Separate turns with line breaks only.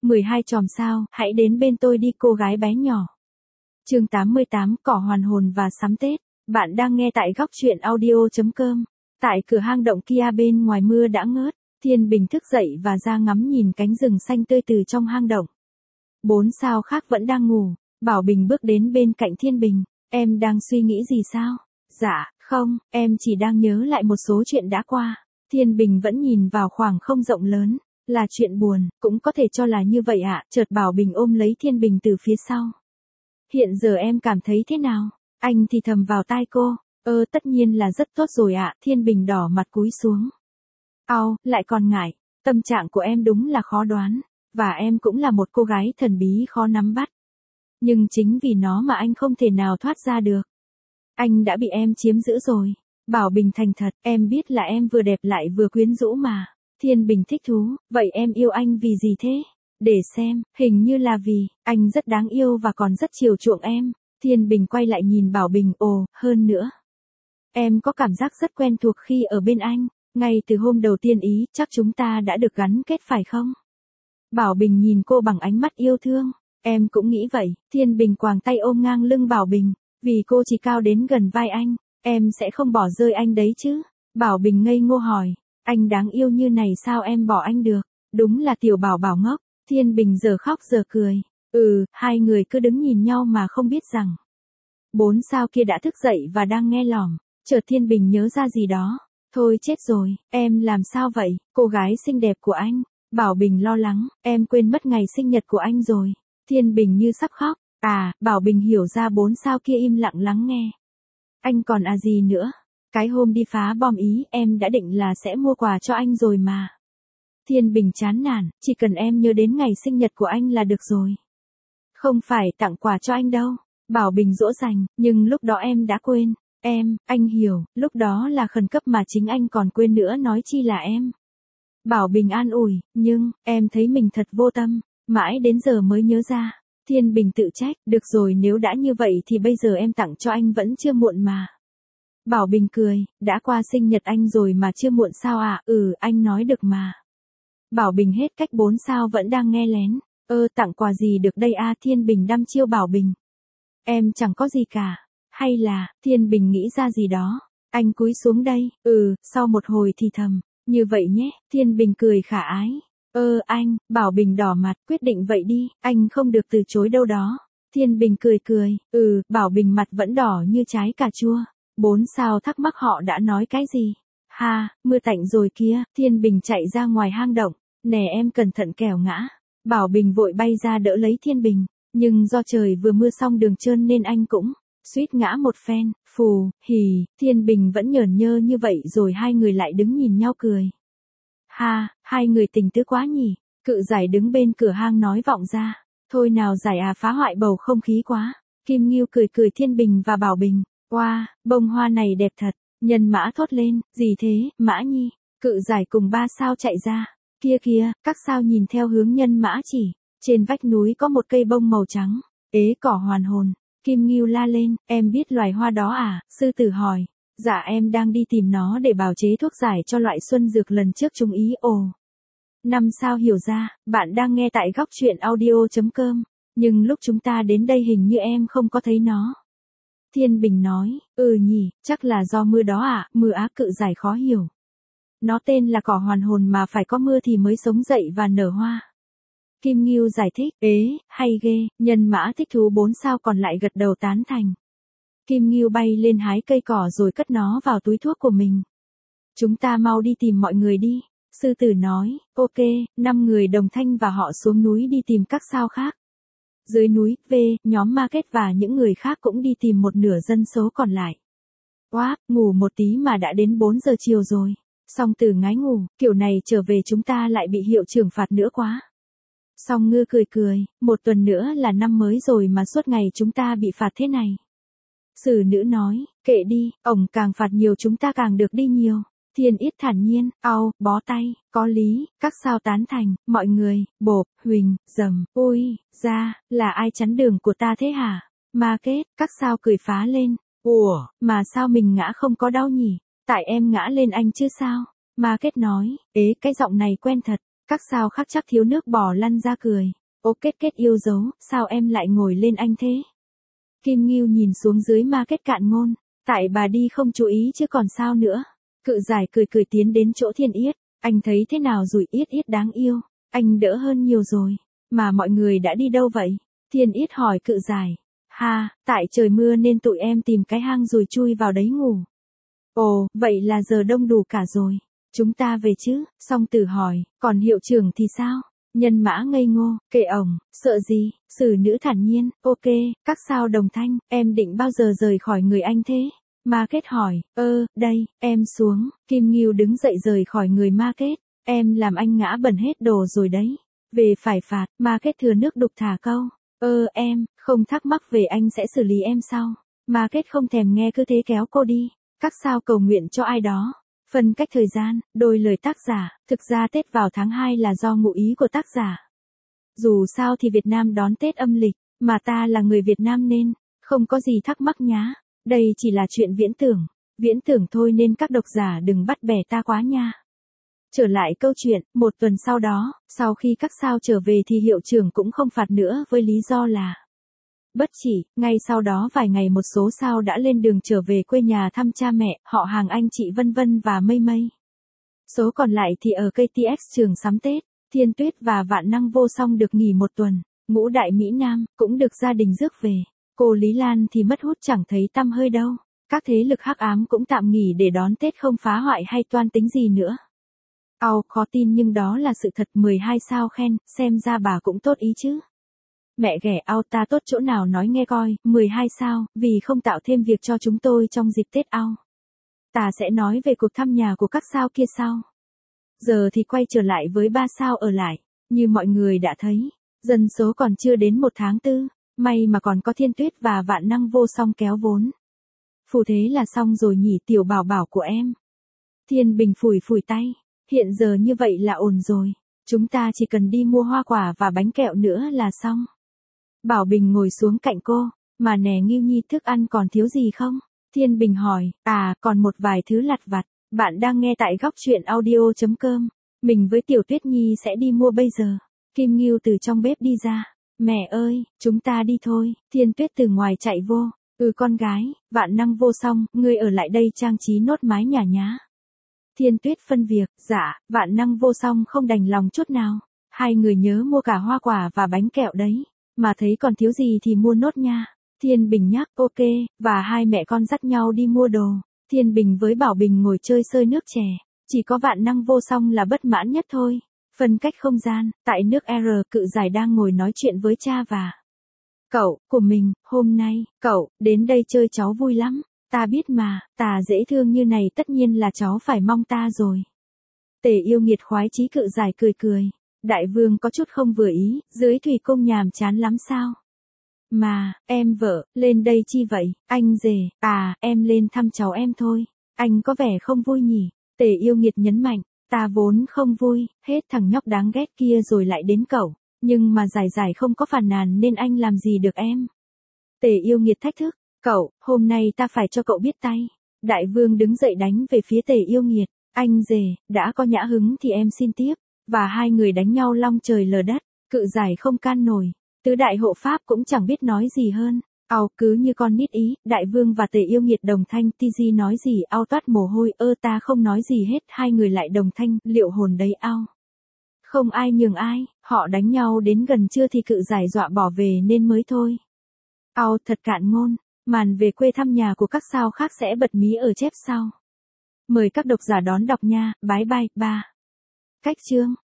12 chòm sao, hãy đến bên tôi đi cô gái bé nhỏ. Chương 88, cỏ hoàn hồn và sắm Tết. Bạn đang nghe tại góc truyện audio.com. Tại cửa hang động kia bên ngoài mưa đã ngớt, Thiên Bình thức dậy và ra ngắm nhìn cánh rừng xanh tươi từ trong hang động. 4 sao khác vẫn đang ngủ. Bảo Bình bước đến bên cạnh Thiên Bình. Em đang suy nghĩ gì sao? Dạ, không, em chỉ đang nhớ lại một số chuyện đã qua. Thiên Bình vẫn nhìn vào khoảng không rộng lớn. Là chuyện buồn, cũng có thể cho là như vậy ạ. Chợt Bảo Bình ôm lấy Thiên Bình từ phía sau. Hiện giờ em cảm thấy thế nào? Anh thì thầm vào tai cô. Tất nhiên là rất tốt rồi ạ. Thiên Bình đỏ mặt cúi xuống. Lại còn ngại. Tâm trạng của em đúng là khó đoán. Và em cũng là một cô gái thần bí khó nắm bắt. Nhưng chính vì nó mà anh không thể nào thoát ra được. Anh đã bị em chiếm giữ rồi. Bảo Bình thành thật, em biết là em vừa đẹp lại vừa quyến rũ mà. Thiên Bình thích thú, vậy em yêu anh vì gì thế? Để xem, hình như là vì, anh rất đáng yêu và còn rất chiều chuộng em. Thiên Bình quay lại nhìn Bảo Bình, hơn nữa. Em có cảm giác rất quen thuộc khi ở bên anh, ngay từ hôm đầu tiên ý, chắc chúng ta đã được gắn kết phải không? Bảo Bình nhìn cô bằng ánh mắt yêu thương, em cũng nghĩ vậy. Thiên Bình quàng tay ôm ngang lưng Bảo Bình, vì cô chỉ cao đến gần vai anh, em sẽ không bỏ rơi anh đấy chứ? Bảo Bình ngây ngô hỏi, anh đáng yêu như này sao em bỏ anh được? Đúng là tiểu bảo bảo ngốc. Thiên Bình giờ khóc giờ cười. Hai người cứ đứng nhìn nhau mà không biết rằng. 4 sao kia đã thức dậy và đang nghe lỏm. Chợt Thiên Bình nhớ ra gì đó. Thôi chết rồi, em làm sao vậy? Cô gái xinh đẹp của anh. Bảo Bình lo lắng, em quên mất ngày sinh nhật của anh rồi. Thiên Bình như sắp khóc. Bảo Bình hiểu ra 4 sao kia im lặng lắng nghe. Anh còn gì nữa? Cái hôm đi phá bom ý em đã định là sẽ mua quà cho anh rồi mà. Thiên Bình chán nản, chỉ cần em nhớ đến ngày sinh nhật của anh là được rồi. Không phải tặng quà cho anh đâu. Bảo Bình dỗ dành, nhưng lúc đó em đã quên. Anh hiểu, lúc đó là khẩn cấp mà chính anh còn quên nữa nói chi là em. Bảo Bình an ủi, nhưng, em thấy mình thật vô tâm, mãi đến giờ mới nhớ ra. Thiên Bình tự trách, được rồi nếu đã như vậy thì bây giờ em tặng cho anh vẫn chưa muộn mà. Bảo Bình cười, đã qua sinh nhật anh rồi mà chưa muộn sao ạ? Anh nói được mà. Bảo Bình hết cách 4 sao vẫn đang nghe lén. Tặng quà gì được đây Thiên Bình đăm chiêu Bảo Bình. Em chẳng có gì cả. Hay là, Thiên Bình nghĩ ra gì đó. Anh cúi xuống đây. Sau một hồi thì thầm. Như vậy nhé, Thiên Bình cười khả ái. Anh, Bảo Bình đỏ mặt, quyết định vậy đi, anh không được từ chối đâu đó. Thiên Bình cười. Bảo Bình mặt vẫn đỏ như trái cà chua. 4 sao thắc mắc họ đã nói cái gì. Mưa tạnh rồi kia. Thiên Bình chạy ra ngoài hang động. Nè em cẩn thận kẻo ngã. Bảo Bình vội bay ra đỡ lấy Thiên Bình. Nhưng do trời vừa mưa xong đường trơn nên anh cũng suýt ngã một phen. Phù, hì, Thiên Bình vẫn nhởn nhơ như vậy rồi hai người lại đứng nhìn nhau cười. Hai người tình tứ quá nhỉ. Cự Giải đứng bên cửa hang nói vọng ra. Thôi nào Giải phá hoại bầu không khí quá. Kim Ngưu cười Thiên Bình và Bảo Bình. Wow, bông hoa này đẹp thật. Nhân Mã thốt lên, gì thế, Mã Nhi? Cự Giải cùng 3 sao chạy ra. Kia, các sao nhìn theo hướng Nhân Mã chỉ. Trên vách núi có một cây bông màu trắng. Cỏ hoàn hồn. Kim Ngưu la lên, em biết loài hoa đó à? Sư tử hỏi. Dạ em đang đi tìm nó để bào chế thuốc giải cho loại xuân dược lần trước chúng ý. 5 sao hiểu ra, bạn đang nghe tại góc truyện audio.com. Nhưng lúc chúng ta đến đây hình như em không có thấy nó. Thiên Bình nói, nhỉ, chắc là do mưa đó mưa Cự Giải khó hiểu. Nó tên là cỏ hoàn hồn mà phải có mưa thì mới sống dậy và nở hoa. Kim Ngưu giải thích, hay ghê, Nhân Mã thích thú 4 sao còn lại gật đầu tán thành. Kim Ngưu bay lên hái cây cỏ rồi cất nó vào túi thuốc của mình. Chúng ta mau đi tìm mọi người đi. Sư tử nói, ok, 5 người đồng thanh và họ xuống núi đi tìm các sao khác. Dưới núi, nhóm Market và những người khác cũng đi tìm một nửa dân số còn lại. Ngủ một tí mà đã đến 4 giờ chiều rồi. Song Tử ngái ngủ, kiểu này trở về chúng ta lại bị hiệu trưởng phạt nữa quá. Song Ngư cười, một tuần nữa là năm mới rồi mà suốt ngày chúng ta bị phạt thế này. Sử Nữ nói, kệ đi, ổng càng phạt nhiều chúng ta càng được đi nhiều. Thiên Yết thản nhiên, bó tay, có lý, các sao tán thành, mọi người, bộp, huỳnh, dầm, ôi, ra, là ai chắn đường của ta thế hả? Market, các sao cười phá lên, mà sao mình ngã không có đau nhỉ? Tại em ngã lên anh chứ sao? Market nói, cái giọng này quen thật. Các sao khác chắc thiếu nước bò lăn ra cười. Ô kết kết yêu dấu, sao em lại ngồi lên anh thế? Kim Ngưu nhìn xuống dưới ma kết cạn ngôn. Tại bà đi không chú ý chứ còn sao nữa. Cự giải cười cười tiến đến chỗ Thiên Yết. Anh thấy thế nào rồi Yết Yết đáng yêu. Anh đỡ hơn nhiều rồi. Mà mọi người đã đi đâu vậy? Thiên Yết hỏi cự giải. Ha, tại trời mưa nên tụi em tìm cái hang rồi chui vào đấy ngủ. Ồ, vậy là giờ đông đủ cả rồi. Chúng ta về chứ? Song Tử hỏi, còn hiệu trưởng thì sao? Nhân Mã ngây ngô, kệ ổng, sợ gì? Sử Nữ thản nhiên, ok, các sao đồng thanh, em định bao giờ rời khỏi người anh thế? Ma Kết hỏi, đây, em xuống. Kim Ngưu đứng dậy rời khỏi người Ma Kết. Em làm anh ngã bẩn hết đồ rồi đấy. Về phải phạt, Ma Kết thừa nước đục thả câu. Em, không thắc mắc về anh sẽ xử lý em sau. Ma Kết không thèm nghe cứ thế kéo cô đi. Các sao cầu nguyện cho ai đó. Phân cách thời gian, đôi lời tác giả, thực ra Tết vào tháng 2 là do ngụ ý của tác giả. Dù sao thì Việt Nam đón Tết âm lịch, mà ta là người Việt Nam nên, không có gì thắc mắc nhá. Đây chỉ là chuyện viễn tưởng thôi nên các độc giả đừng bắt bẻ ta quá nha. Trở lại câu chuyện, một tuần sau đó, sau khi các sao trở về thì hiệu trưởng cũng không phạt nữa với lý do là bất chỉ, ngay sau đó vài ngày một số sao đã lên đường trở về quê nhà thăm cha mẹ, họ hàng anh chị Vân Vân và Mây Mây. Số còn lại thì ở KTX trường sắm Tết, Thiên Tuyết và Vạn Năng Vô Song được nghỉ một tuần, Ngũ Đại Mỹ Nam cũng được gia đình rước về. Cô Lý Lan thì mất hút chẳng thấy tăm hơi đâu. Các thế lực hắc ám cũng tạm nghỉ để đón Tết không phá hoại hay toan tính gì nữa. Khó tin nhưng đó là sự thật. 12 sao khen, xem ra bà cũng tốt ý chứ. Mẹ ghẻ ta tốt chỗ nào nói nghe coi. 12 sao, vì không tạo thêm việc cho chúng tôi trong dịp Tết ta sẽ nói về cuộc thăm nhà của các sao kia sau. Giờ thì quay trở lại với 3 sao ở lại. Như mọi người đã thấy, dân số còn chưa đến 1 tháng 4, may mà còn có Thiên Tuyết và Vạn Năng Vô Song kéo vốn. Phù thế là xong rồi nhỉ tiểu bảo bảo của em. Thiên Bình phủi phủi tay, hiện giờ như vậy là ổn rồi. Chúng ta chỉ cần đi mua hoa quả và bánh kẹo nữa là xong. Bảo Bình ngồi xuống cạnh cô, mà nè Ngưu Nhi thức ăn còn thiếu gì không? Thiên Bình hỏi, còn một vài thứ lặt vặt. Bạn đang nghe tại góc chuyện audio.com. Mình với Tiểu Tuyết Nhi sẽ đi mua bây giờ. Kim Ngưu từ trong bếp đi ra. Mẹ ơi, chúng ta đi thôi. Thiên Tuyết từ ngoài chạy vô. Con gái, Vạn Năng Vô Song, ngươi ở lại đây trang trí nốt mái nhà nhá. Thiên Tuyết phân việc, dạ, Vạn Năng Vô Song không đành lòng chút nào. Hai người nhớ mua cả hoa quả và bánh kẹo đấy. Mà thấy còn thiếu gì thì mua nốt nha. Thiên Bình nhắc, ok, và hai mẹ con dắt nhau đi mua đồ. Thiên Bình với Bảo Bình ngồi chơi sơi nước chè. Chỉ có Vạn Năng Vô Song là bất mãn nhất thôi. Phân cách không gian, tại nước R, cự giải đang ngồi nói chuyện với cha và cậu của mình. Hôm nay, cậu đến đây chơi cháu vui lắm. Ta biết mà, ta dễ thương như này tất nhiên là cháu phải mong ta rồi. Tề Yêu Nghiệt khoái chí cự giải cười cười. Đại vương có chút không vừa ý, dưới thủy cung nhàm chán lắm sao? Mà, em vợ, lên đây chi vậy? Anh rể, em lên thăm cháu em thôi. Anh có vẻ không vui nhỉ? Tề Yêu Nghiệt nhấn mạnh, ta vốn không vui, hết thằng nhóc đáng ghét kia rồi lại đến cậu. Nhưng mà giải không có phàn nàn nên anh làm gì được em? Tề Yêu Nghiệt thách thức, cậu, hôm nay ta phải cho cậu biết tay. Đại vương đứng dậy đánh về phía Tề Yêu Nghiệt. Anh rể, đã có nhã hứng thì em xin tiếp. Và hai người đánh nhau long trời lở đất, cự giải không can nổi. Tứ đại hộ pháp cũng chẳng biết nói gì hơn. Cứ như con nít ý, đại vương và Tề Yêu Nghiệt đồng thanh. TG nói gì toát mồ hôi. Ta không nói gì hết. Hai người lại đồng thanh, liệu hồn đấy không ai nhường ai. Họ đánh nhau đến gần trưa thì cự giải dọa bỏ về nên mới thôi. Thật cạn ngôn. Màn về quê thăm nhà của các sao khác sẽ bật mí ở chép sau. Mời các độc giả đón đọc nha. Bye bye. 3. Cách chương